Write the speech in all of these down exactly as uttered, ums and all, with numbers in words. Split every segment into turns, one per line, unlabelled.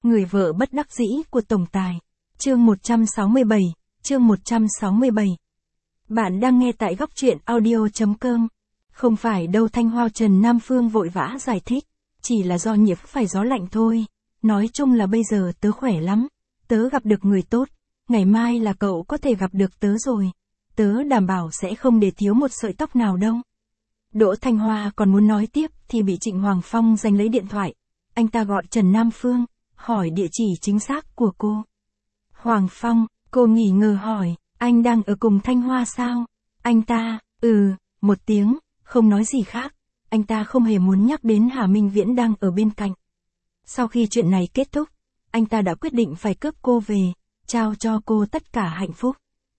Người vợ bất đắc dĩ của tổng tài. Chương một trăm sáu mươi bảy, chương một trăm sáu mươi bảy. Bạn đang nghe tại góc truyện audio chấm com. Không phải đâu, Thanh Hoa Trần Nam Phương vội vã giải thích, chỉ là do nhiễm phải gió lạnh thôi. Nói chung là bây giờ tớ khỏe lắm, tớ gặp được người tốt, ngày mai là cậu có thể gặp được tớ rồi. Tớ đảm bảo sẽ không để thiếu một sợi tóc nào đâu. Đỗ Thanh Hoa còn muốn nói tiếp thì bị Trịnh Hoàng Phong giành lấy điện thoại. Anh ta gọi Trần Nam Phương, hỏi địa chỉ chính xác của cô. Hoàng Phong, cô nghỉ ngờ hỏi, anh đang ở cùng Thanh Hoa sao? Anh ta, ừ, một tiếng, không nói gì khác. Anh ta không hề muốn nhắc đến Hà Minh Viễn đang ở bên cạnh. Sau khi chuyện này kết thúc, anh ta đã quyết định phải cướp cô về, trao cho cô tất cả hạnh phúc.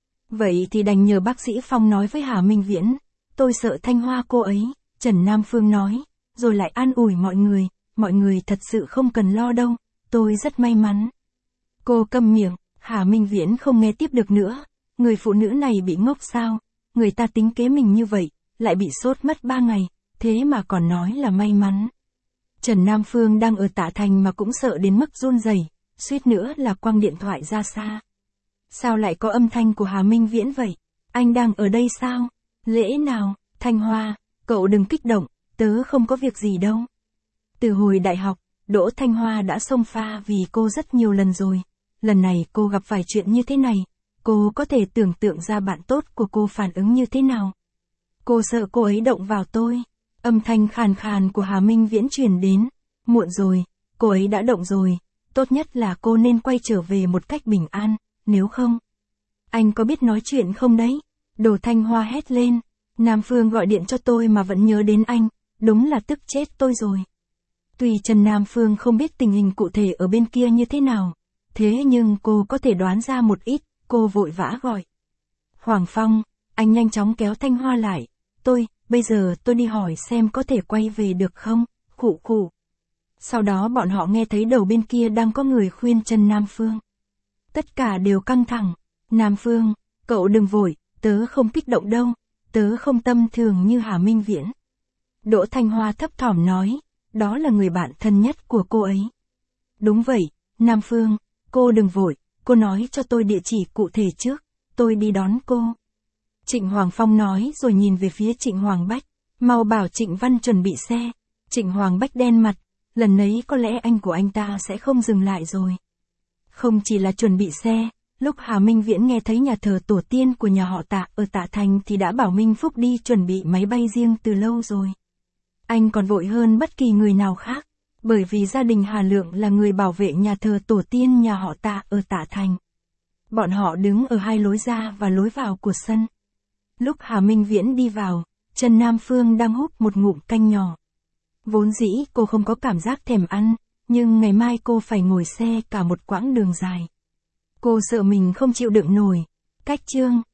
Vậy thì đành nhờ bác sĩ Phong nói với Hà Minh Viễn, tôi sợ Thanh Hoa cô ấy, Trần Nam Phương nói, rồi lại an ủi mọi người, mọi người thật sự không cần lo đâu, tôi rất may mắn. Cô câm miệng, Hà Minh Viễn không nghe tiếp được nữa, người phụ nữ này bị ngốc sao, người ta tính kế mình như vậy, lại bị sốt mất ba ngày, thế mà còn nói là may mắn. Trần Nam Phương đang ở Tạ Thành mà cũng sợ đến mức run rẩy, suýt nữa là quăng điện thoại ra xa. Sao lại có âm thanh của Hà Minh Viễn vậy? Anh đang ở đây sao? Lễ nào? Thanh Hoa, cậu đừng kích động, tớ không có việc gì đâu. Từ hồi đại học, Đỗ Thanh Hoa đã xông pha vì cô rất nhiều lần rồi. Lần này cô gặp phải chuyện như thế này, cô có thể tưởng tượng ra bạn tốt của cô phản ứng như thế nào. Cô sợ cô ấy động vào tôi. Âm thanh khàn khàn của Hà Minh Viễn truyền đến. Muộn rồi, cô ấy đã động rồi. Tốt nhất là cô nên quay trở về một cách bình an, nếu không. Anh có biết nói chuyện không đấy? Đồ Thanh Hoa hét lên. Nam Phương gọi điện cho tôi mà vẫn nhớ đến anh, đúng là tức chết tôi rồi. Tuy Trần Nam Phương không biết tình hình cụ thể ở bên kia như thế nào, thế nhưng cô có thể đoán ra một ít, cô vội vã gọi. Hoàng Phong, anh nhanh chóng kéo Thanh Hoa lại. Tôi, bây giờ tôi đi hỏi xem có thể quay về được không, khụ khụ. Sau đó bọn họ nghe thấy đầu bên kia đang có người khuyên Trần Nam Phương. Tất cả đều căng thẳng. Nam Phương, cậu đừng vội, tớ không kích động đâu, tớ không tâm thường như Hà Minh Viễn. Đỗ Thanh Hoa thấp thỏm nói, đó là người bạn thân nhất của cô ấy. Đúng vậy, Nam Phương, cô đừng vội, cô nói cho tôi địa chỉ cụ thể trước, tôi đi đón cô. Trịnh Hoàng Phong nói rồi nhìn về phía Trịnh Hoàng Bách, mau bảo Trịnh Văn chuẩn bị xe. Trịnh Hoàng Bách đen mặt, lần ấy có lẽ anh của anh ta sẽ không dừng lại rồi. Không chỉ là chuẩn bị xe, lúc Hà Minh Viễn nghe thấy nhà thờ tổ tiên của nhà họ Tạ ở Tạ Thành thì đã bảo Minh Phúc đi chuẩn bị máy bay riêng từ lâu rồi. Anh còn vội hơn bất kỳ người nào khác, bởi vì gia đình Hà Lượng là người bảo vệ nhà thờ tổ tiên nhà họ Tạ ở Tạ Thành. Bọn họ đứng ở hai lối ra và lối vào của sân. Lúc Hà Minh Viễn đi vào, Trần Nam Phương đang húp một ngụm canh nhỏ. Vốn dĩ cô không có cảm giác thèm ăn, nhưng ngày mai cô phải ngồi xe cả một quãng đường dài. Cô sợ mình không chịu đựng nổi. Cách chương